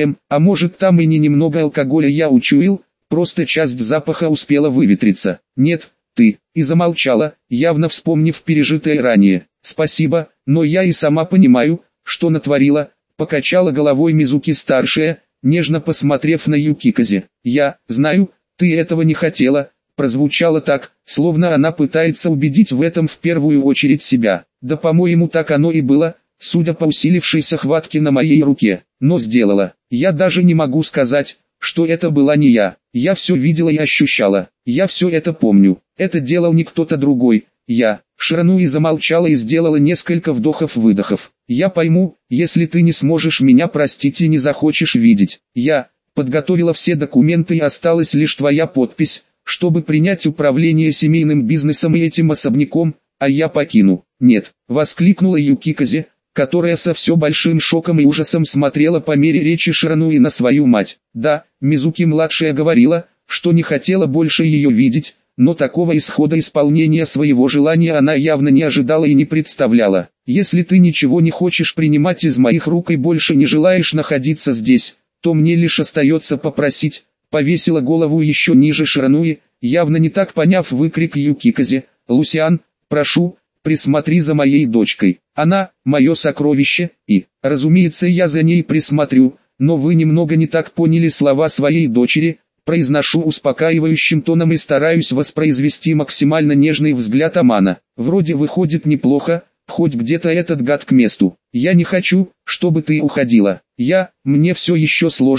А может там и не немного алкоголя я учуял, просто часть запаха успела выветриться. Нет, ты, и замолчала, явно вспомнив пережитое ранее. Спасибо, но я и сама понимаю, что натворила, покачала головой Мизуки-старшая, нежно посмотрев на Юкиказе. Я знаю, ты этого не хотела, прозвучало так, словно она пытается убедить в этом в первую очередь себя. Да по-моему так оно и было, судя по усилившейся хватке на моей руке. Но сделала. Я даже не могу сказать, что это была не я. Я все видела и ощущала. Я все это помню. Это делал не кто-то другой. Я. Ширануи замолчала и сделала несколько вдохов-выдохов. Я пойму, если ты не сможешь меня простить и не захочешь видеть. Я подготовила все документы и осталась лишь твоя подпись, чтобы принять управление семейным бизнесом и этим особняком, а я покину. Нет, воскликнула Юкиказе, которая со все большим шоком и ужасом смотрела по мере речи Ширануи на свою мать. Да, Мизуки-младшая говорила, что не хотела больше ее видеть, но такого исхода исполнения своего желания она явно не ожидала и не представляла. «Если ты ничего не хочешь принимать из моих рук и больше не желаешь находиться здесь, то мне лишь остается попросить», — повесила голову еще ниже Ширануи, явно не так поняв выкрик Юкиказе. «Лусиан, прошу, присмотри за моей дочкой. Она – мое сокровище, и, разумеется, я за ней присмотрю, но вы немного не так поняли слова своей дочери», произношу успокаивающим тоном и стараюсь воспроизвести максимально нежный взгляд Амана. Вроде выходит неплохо, хоть где-то этот гад к месту. «Я не хочу, чтобы ты уходила. Мне все еще сложно»,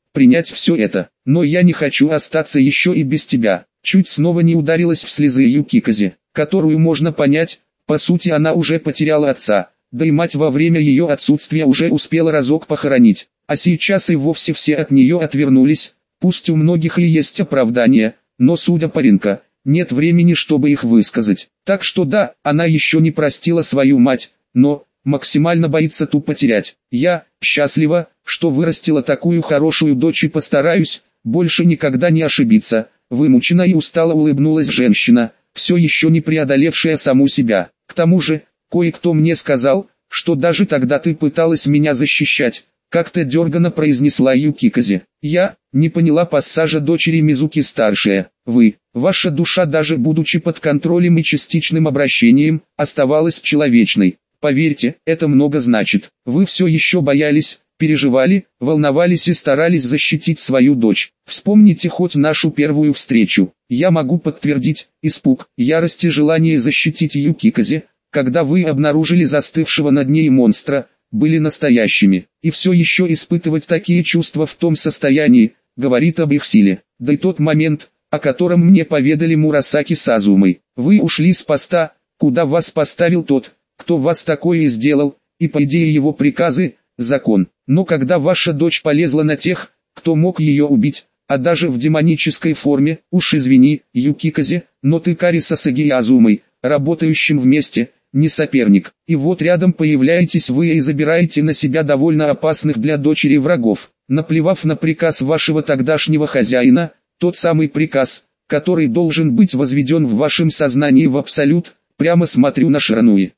принять все это. Но я не хочу остаться еще и без тебя. Чуть снова не ударилась в слезы Юкиказе, которую можно понять, по сути она уже потеряла отца, да и мать во время ее отсутствия уже успела разок похоронить, а сейчас и вовсе все от нее отвернулись, пусть у многих и есть оправдания, но судя по Ринка, нет времени, чтобы их высказать. Так что да, она еще не простила свою мать, но максимально боится ту потерять. Я счастлива, что вырастила такую хорошую дочь и постараюсь больше никогда не ошибиться. Вымученно и устало улыбнулась женщина, все еще не преодолевшая саму себя. К тому же, кое-кто мне сказал, что даже тогда ты пыталась меня защищать, как-то дерганно произнесла Юкиказе. Я не поняла пассажа дочери Мизуки-старшая. Ваша душа, даже будучи под контролем и частичным обращением, оставалась человечной. Поверьте, это много значит. Вы все еще боялись, переживали, волновались и старались защитить свою дочь. Вспомните хоть нашу первую встречу. Я могу подтвердить, испуг, ярость и желание защитить Юкиказе, когда вы обнаружили застывшего над ней монстра, были настоящими. И все еще испытывать такие чувства в том состоянии, говорит об их силе. Да и тот момент, о котором мне поведали Мурасаки с Азумой. Вы ушли с поста, куда вас поставил тот, кто вас такое и сделал, и по идее его приказы – закон. Но когда ваша дочь полезла на тех, кто мог ее убить, а даже в демонической форме, уж извини, Юкиказе, но ты Кари Сасаги и Азумой, работающим вместе, не соперник. И вот рядом появляетесь вы и забираете на себя довольно опасных для дочери врагов, наплевав на приказ вашего тогдашнего хозяина, тот самый приказ, который должен быть возведен в вашем сознании в абсолют. Прямо смотрю на Ширануи.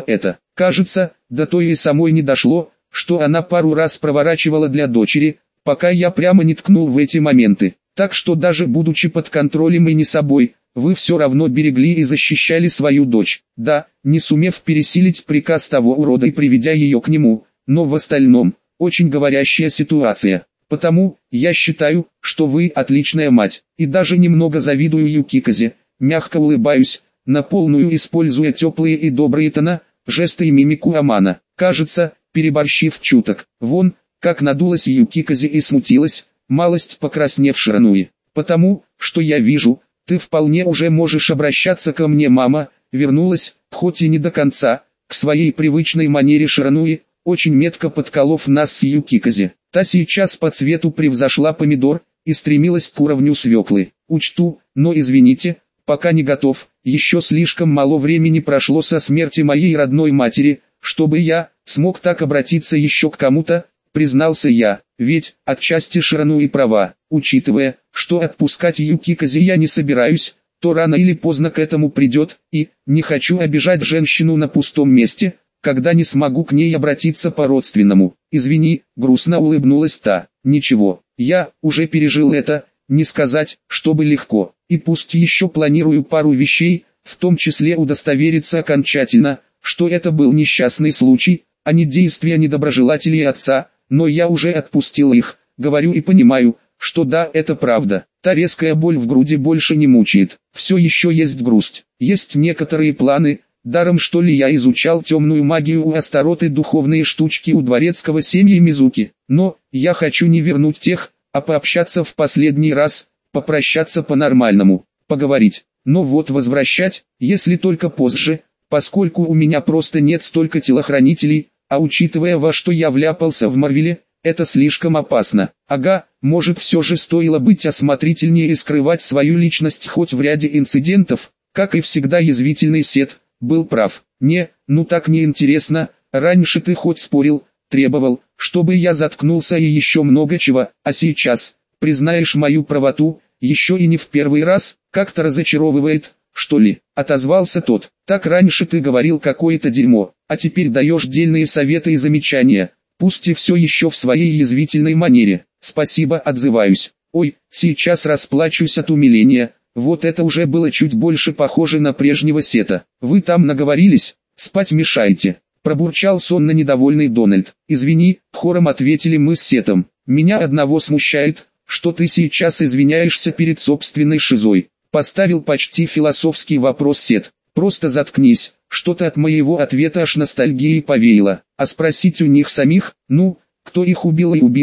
Кажется, до той и самой не дошло, что она пару раз проворачивала для дочери, пока я прямо не ткнул в эти моменты. Так что даже будучи под контролем и не собой, вы все равно берегли и защищали свою дочь. Да, не сумев пересилить приказ того урода и приведя ее к нему, но в остальном, очень говорящая ситуация. Потому, я считаю, что вы отличная мать, и даже немного завидую Юкиказе, мягко улыбаюсь, на полную используя теплые и добрые тона, жесты и мимику Амана. Кажется, переборщив чуток. Вон, как надулась Юкиказе и смутилась, малость покраснев Ширануи. Потому, что я вижу, ты вполне уже можешь обращаться ко мне, мама, вернулась, хоть и не до конца, к своей привычной манере Ширануи, очень метко подколов нас с Юкиказе. Та сейчас по цвету превзошла помидор и стремилась к уровню свеклы. Учту, но извините, пока не готов, еще слишком мало времени прошло со смерти моей родной матери, чтобы я смог так обратиться еще к кому-то, признался я, ведь отчасти Ширануи права, учитывая, что отпускать Юкиказе я не собираюсь, то рано или поздно к этому придет, и не хочу обижать женщину на пустом месте, когда не смогу к ней обратиться по-родственному. Извини, грустно улыбнулась та. Ничего, я уже пережил это, не сказать, чтобы легко, и пусть еще планирую пару вещей, в том числе удостовериться окончательно, что это был несчастный случай, а не действия недоброжелателей отца, но я уже отпустил их, говорю и понимаю, что да, это правда. Та резкая боль в груди больше не мучает, все еще есть грусть, есть некоторые планы. Даром что ли я изучал темную магию у Астароты, духовные штучки у дворецкого семьи Мизуки, но я хочу не вернуть тех, а пообщаться в последний раз, попрощаться по-нормальному, поговорить, но вот возвращать, если только позже, поскольку у меня просто нет столько телохранителей, а учитывая во что я вляпался в Марвеле, это слишком опасно. Ага, может все же стоило быть осмотрительнее и скрывать свою личность хоть в ряде инцидентов, как и всегда язвительный Сет. Был прав. Ну так неинтересно, раньше ты хоть спорил, требовал, чтобы я заткнулся и еще много чего, а сейчас, признаешь мою правоту, еще и не в первый раз, как-то разочаровывает, что ли, отозвался тот. Так раньше ты говорил какое-то дерьмо, а теперь даешь дельные советы и замечания, пусть и все еще в своей язвительной манере. Спасибо, отзываюсь. Ой, сейчас расплачусь от умиления. Вот это уже было чуть больше похоже на прежнего Сета. Вы там наговорились, спать мешаете. Пробурчал сонно недовольный Дональд. Извини, хором ответили мы с Сетом. Меня одного смущает, что ты сейчас извиняешься перед собственной шизой. Поставил почти философский вопрос Сет. Просто заткнись, что-то от моего ответа аж ностальгией повеяло. А спросить у них самих, ну, кто их убил и убил ли,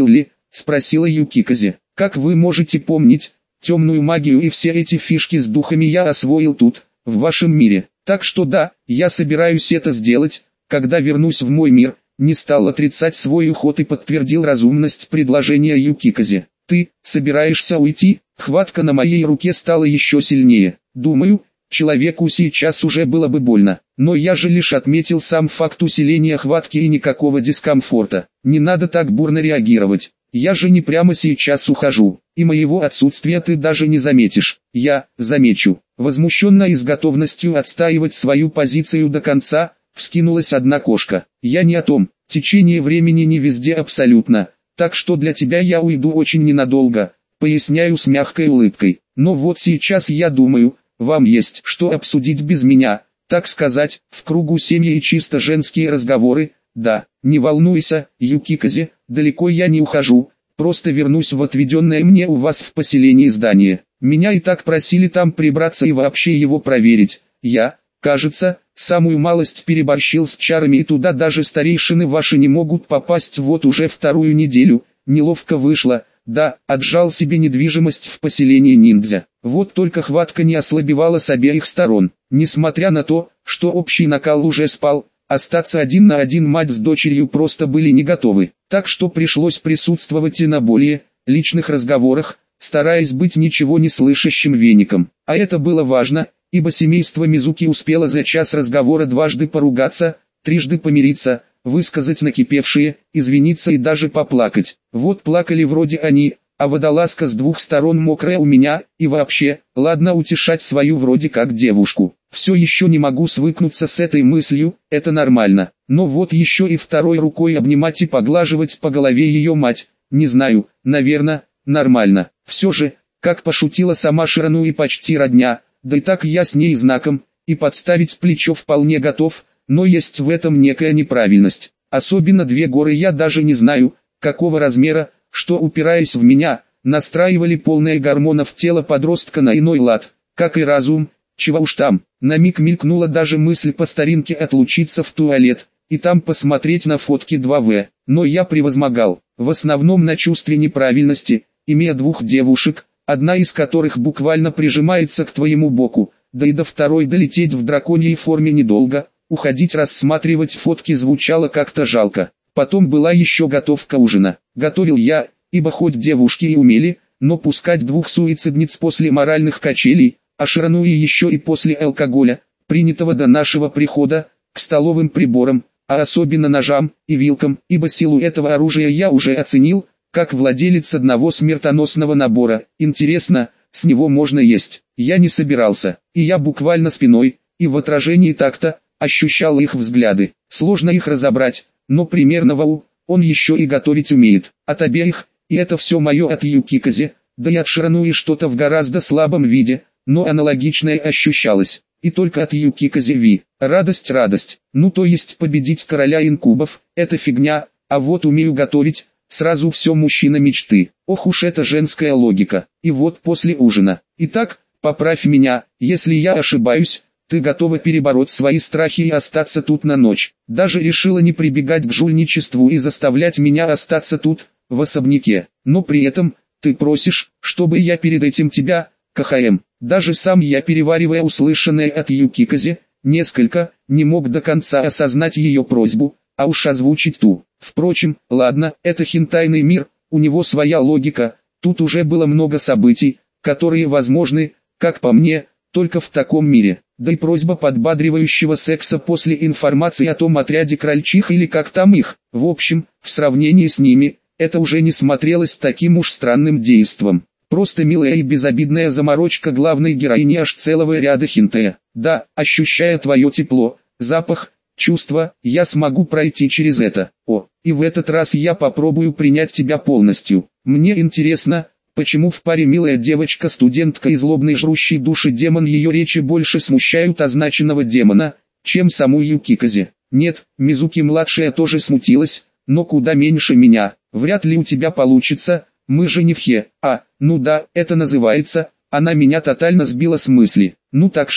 спросила Юкиказе. Как вы можете помнить, темную магию и все эти фишки с духами я освоил тут, в вашем мире. Так что да, я собираюсь это сделать, когда вернусь в мой мир. Не стал отрицать свой уход и подтвердил разумность предложения Юкиказе. Ты собираешься уйти? Хватка на моей руке стала еще сильнее. Думаю, человеку сейчас уже было бы больно, но я же лишь отметил сам факт усиления хватки и никакого дискомфорта. Не надо так бурно реагировать. Я же не прямо сейчас ухожу, и моего отсутствия ты даже не заметишь. Я замечу. Возмущенно и с готовностью отстаивать свою позицию до конца, вскинулась одна кошка. Я не о том, течение времени не везде абсолютно, так что для тебя я уйду очень ненадолго, поясняю с мягкой улыбкой. Но вот сейчас я думаю, вам есть что обсудить без меня, так сказать, в кругу семьи и чисто женские разговоры. Да, не волнуйся, Юкиказе, далеко я не ухожу, просто вернусь в отведенное мне у вас в поселении здание. Меня и так просили там прибраться и вообще его проверить. Я, кажется, самую малость переборщил с чарами и туда даже старейшины ваши не могут попасть вот уже вторую неделю. Неловко вышло, да, отжал себе недвижимость в поселении ниндзя. Вот только хватка не ослабевала с обеих сторон. Несмотря на то, что общий накал уже спал, остаться один на один мать с дочерью просто были не готовы. Так что пришлось присутствовать и на более личных разговорах, стараясь быть ничего не слышащим веником. А это было важно, ибо семейство Мизуки успело за час разговора дважды поругаться, трижды помириться, высказать накипевшие, извиниться и даже поплакать. Вот плакали вроде они, а водолазка с двух сторон мокрая у меня, и вообще, ладно утешать свою вроде как девушку. Все еще не могу свыкнуться с этой мыслью, это нормально. Но вот еще и второй рукой обнимать и поглаживать по голове ее мать, не знаю, наверное, нормально. Все же, как пошутила сама Ширану и почти родня, да и так я с ней знаком, и подставить плечо вполне готов, но есть в этом некая неправильность. Особенно две горы я даже не знаю, какого размера, что упираясь в меня, настраивали полное гормонов тело подростка на иной лад, как и разум, чего уж там. На миг мелькнула даже мысль по старинке отлучиться в туалет, и там посмотреть на фотки 2В, но я превозмогал, в основном на чувстве неправильности, имея двух девушек, одна из которых буквально прижимается к твоему боку, да и до второй долететь в драконьей форме недолго, уходить рассматривать фотки звучало как-то жалко. Потом была еще готовка ужина. Готовил я, ибо хоть девушки и умели, но пускать двух суицидниц после моральных качелей, а Ширану и еще и после алкоголя, принятого до нашего прихода, к столовым приборам, а особенно ножам и вилкам, ибо силу этого оружия я уже оценил, как владелец одного смертоносного набора. Интересно, с него можно есть. Я не собирался, и я буквально спиной, и в отражении такта, ощущал их взгляды. Сложно их разобрать, но примерно вау, он еще и готовить умеет. От обеих, и это все мое от Юкиказе, да и от Ширану и что-то в гораздо слабом виде, но аналогичное ощущалось. И только от Юкиказе Ви. Радость. Ну то есть победить короля инкубов, это фигня, а вот умею готовить, сразу все мужчина мечты. Ох уж эта женская логика. И вот после ужина. Итак, поправь меня, если я ошибаюсь, ты готова перебороть свои страхи и остаться тут на ночь. Даже решила не прибегать к жульничеству и заставлять меня остаться тут, в особняке. Но при этом, ты просишь, чтобы я перед этим тебя, КХМ. Даже сам я, переваривая услышанное от Юкиказе, несколько, не мог до конца осознать ее просьбу, а уж озвучить ту. Впрочем, ладно, это хентайный мир, у него своя логика, тут уже было много событий, которые возможны, как по мне, только в таком мире. Да и просьба подбадривающего секса после информации о том отряде крольчих или как там их. В общем, в сравнении с ними, это уже не смотрелось таким уж странным действом. Просто милая и безобидная заморочка главной героини аж целого ряда хентая. Да, ощущая твое тепло, запах, чувства, я смогу пройти через это. О, и в этот раз я попробую принять тебя полностью. Мне интересно, почему в паре милая девочка-студентка и злобный жрущий души демон ее речи больше смущают означенного демона, чем саму Юкиказе. Нет, Мизуки-младшая тоже смутилась, но куда меньше меня. Вряд ли у тебя получится, мы же не в ну да, это называется, она меня тотально сбила с мысли. Ну так что,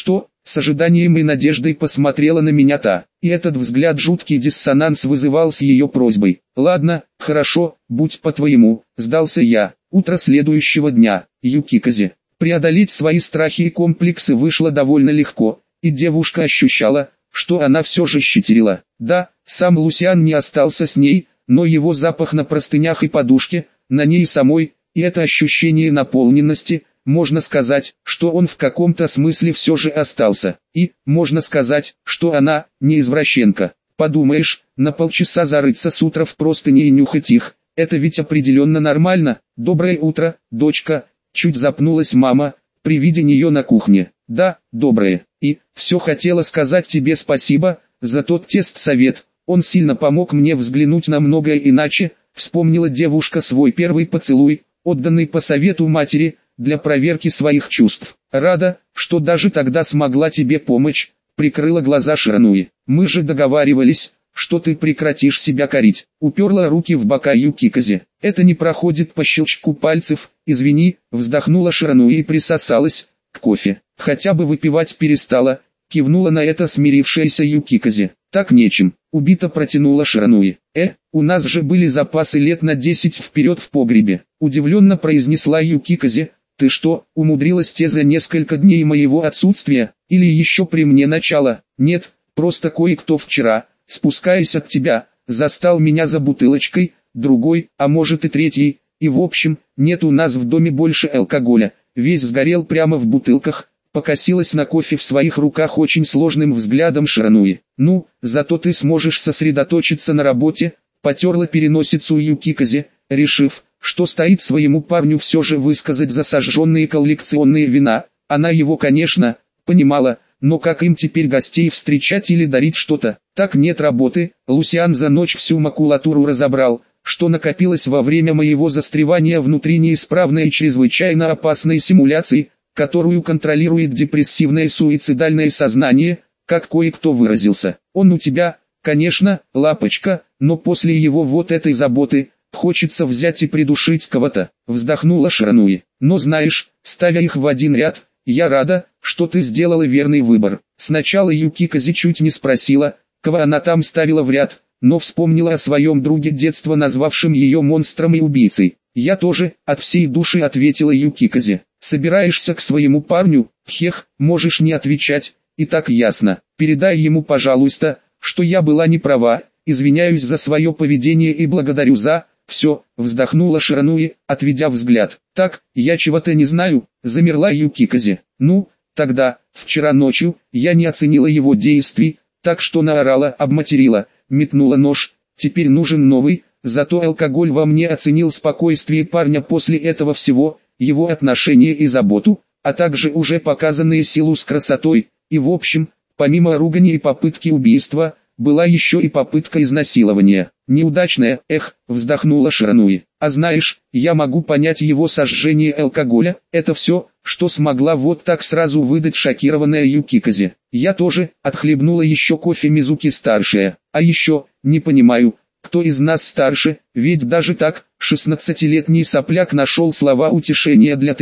с ожиданием и надеждой посмотрела на меня та, и этот взгляд жуткий диссонанс вызывал с ее просьбой. «Ладно, хорошо, будь по-твоему», — сдался я. Утро следующего дня, Юкиказе. Преодолеть свои страхи и комплексы вышло довольно легко, и девушка ощущала, что она все же щетерила. Да, сам Лусиан не остался с ней, но его запах на простынях и подушке, на ней самой, и это ощущение наполненности, можно сказать, что он в каком-то смысле все же остался. И, можно сказать, что она, не извращенка. Подумаешь, на полчаса зарыться с утра в простыни и нюхать их, это ведь определенно нормально. «Доброе утро, дочка», чуть запнулась мама, при виде нее на кухне. «Да, доброе. И, все хотела сказать тебе спасибо, за тот тест-совет, он сильно помог мне взглянуть на многое иначе», вспомнила девушка свой первый поцелуй, отданный по совету матери, для проверки своих чувств. «Рада, что даже тогда смогла тебе помочь», прикрыла глаза Ширануи. «Мы же договаривались, что ты прекратишь себя корить», уперла руки в бока Юкиказе. «Это не проходит по щелчку пальцев, извини», вздохнула Ширануи и присосалась к кофе. «Хотя бы выпивать перестала», кивнула на это смирившаяся Юкиказе. «Так нечем», убито протянула Ширануи. У нас же были запасы лет на 10 вперед в погребе», удивленно произнесла Юкиказе. «Ты что, умудрилась те за несколько дней моего отсутствия, или еще при мне начало?» «Нет, просто кое-кто вчера, спускаясь от тебя, застал меня за бутылочкой, другой, а может и третьей, и в общем, нет у нас в доме больше алкоголя, весь сгорел прямо в бутылках», покосилась на кофе в своих руках очень сложным взглядом Ширануи. «Ну, зато ты сможешь сосредоточиться на работе», потерла переносицу Юкиказе, решив, что стоит своему парню все же высказать за сожженные коллекционные вина. Она его, конечно, понимала, но как им теперь гостей встречать или дарить что-то? Так нет работы. Лусиан за ночь всю макулатуру разобрал, что накопилось во время моего застревания внутри неисправной и чрезвычайно опасной симуляции, которую контролирует депрессивное суицидальное сознание, как кое-кто выразился. Он у тебя, конечно, лапочка, но после его вот этой заботы, хочется взять и придушить кого-то», вздохнула Ширануи. «Но знаешь, ставя их в один ряд, я рада, что ты сделала верный выбор». Сначала Юкиказе чуть не спросила, кого она там ставила в ряд, но вспомнила о своем друге детства, назвавшем ее монстром и убийцей. «Я тоже», от всей души ответила Юкиказе. «Собираешься к своему парню? Хех, можешь не отвечать, и так ясно. Передай ему, пожалуйста, что я была не права, извиняюсь за свое поведение и благодарю за...» «Все», вздохнула Ширануи, отведя взгляд. «Так, я чего-то не знаю», замерла Юкиказе. «Ну, тогда, вчера ночью, я не оценила его действий, так что наорала, обматерила, метнула нож, теперь нужен новый, зато алкоголь во мне оценил спокойствие парня после этого всего, его отношения и заботу, а также уже показанные силу с красотой, и в общем, помимо ругани и попытки убийства, была еще и попытка изнасилования. Неудачная, вздохнула Ширануи. «А знаешь, я могу понять его сожжение алкоголя, это все, что смогла вот так сразу выдать шокированная Юкиказе. Я тоже», отхлебнула еще кофе Мизуки-старшая. «А еще, не понимаю, кто из нас старше, ведь даже так, 16-летний сопляк нашел слова утешения для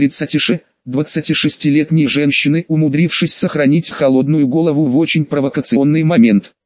26-летней женщины, умудрившись сохранить холодную голову в очень провокационный момент».